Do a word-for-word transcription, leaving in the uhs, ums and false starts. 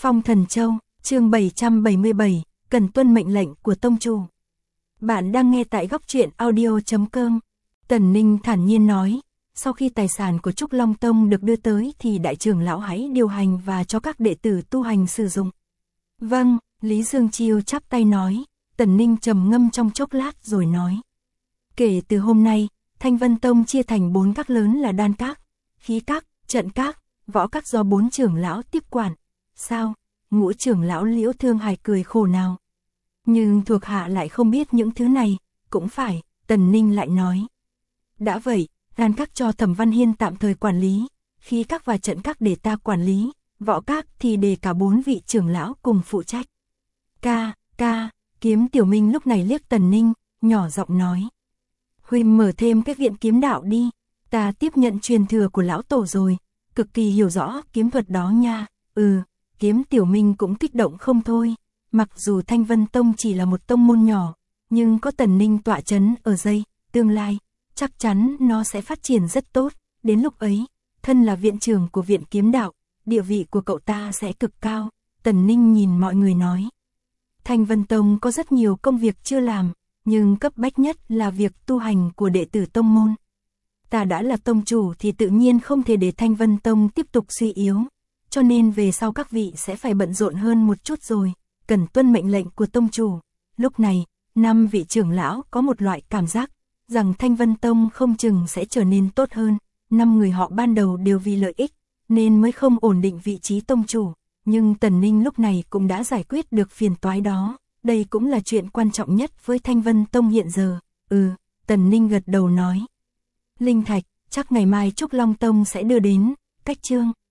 Phong Thần Châu, chương bảy trăm bảy mươi bảy, cần tuân mệnh lệnh của tông chủ. Bạn đang nghe tại góc truyện audio chấm com. Tần Ninh thản nhiên nói, sau khi tài sản của Trúc Long Tông được đưa tới thì đại trưởng lão hãy điều hành và cho các đệ tử tu hành sử dụng. Vâng, Lý Dương Chiêu chắp tay nói. Tần Ninh trầm ngâm trong chốc lát rồi nói. Kể từ hôm nay, Thanh Vân Tông chia thành bốn các lớn là đan các, khí các, trận các, võ các do bốn trưởng lão tiếp quản. Sao? Ngũ trưởng lão Liễu Thương Hải cười khổ nào. Nhưng thuộc hạ lại không biết những thứ này. Cũng phải, Tần Ninh lại nói. Đã vậy, đan các cho Thẩm Văn Hiên tạm thời quản lý, khí các và trận các để ta quản lý, võ các thì để cả bốn vị trưởng lão cùng phụ trách. Ca, ca, Kiếm Tiểu Minh lúc này liếc Tần Ninh, nhỏ giọng nói. Huynh mở thêm cái viện kiếm đạo đi, ta tiếp nhận truyền thừa của lão tổ rồi, cực kỳ hiểu rõ kiếm thuật đó nha. Ừ, Kiếm Tiểu Minh cũng kích động không thôi, mặc dù Thanh Vân Tông chỉ là một tông môn nhỏ, nhưng có Tần Ninh tọa chấn ở đây, tương lai, chắc chắn nó sẽ phát triển rất tốt, đến lúc ấy, thân là viện trưởng của viện kiếm đạo, địa vị của cậu ta sẽ cực cao. Tần Ninh nhìn mọi người nói. Thanh Vân Tông có rất nhiều công việc chưa làm, nhưng cấp bách nhất là việc tu hành của đệ tử tông môn. Ta đã là tông chủ thì tự nhiên không thể để Thanh Vân Tông tiếp tục suy yếu, cho nên về sau các vị sẽ phải bận rộn hơn một chút rồi, cần tuân mệnh lệnh của tông chủ. Lúc này, năm vị trưởng lão có một loại cảm giác rằng Thanh Vân Tông không chừng sẽ trở nên tốt hơn. Năm người họ ban đầu đều vì lợi ích, nên mới không ổn định vị trí tông chủ. Nhưng Tần Ninh lúc này cũng đã giải quyết được phiền toái đó. Đây cũng là chuyện quan trọng nhất với Thanh Vân Tông hiện giờ. Ừ, Tần Ninh gật đầu nói. Linh thạch, chắc ngày mai Trúc Long Tông sẽ đưa đến. Cách chương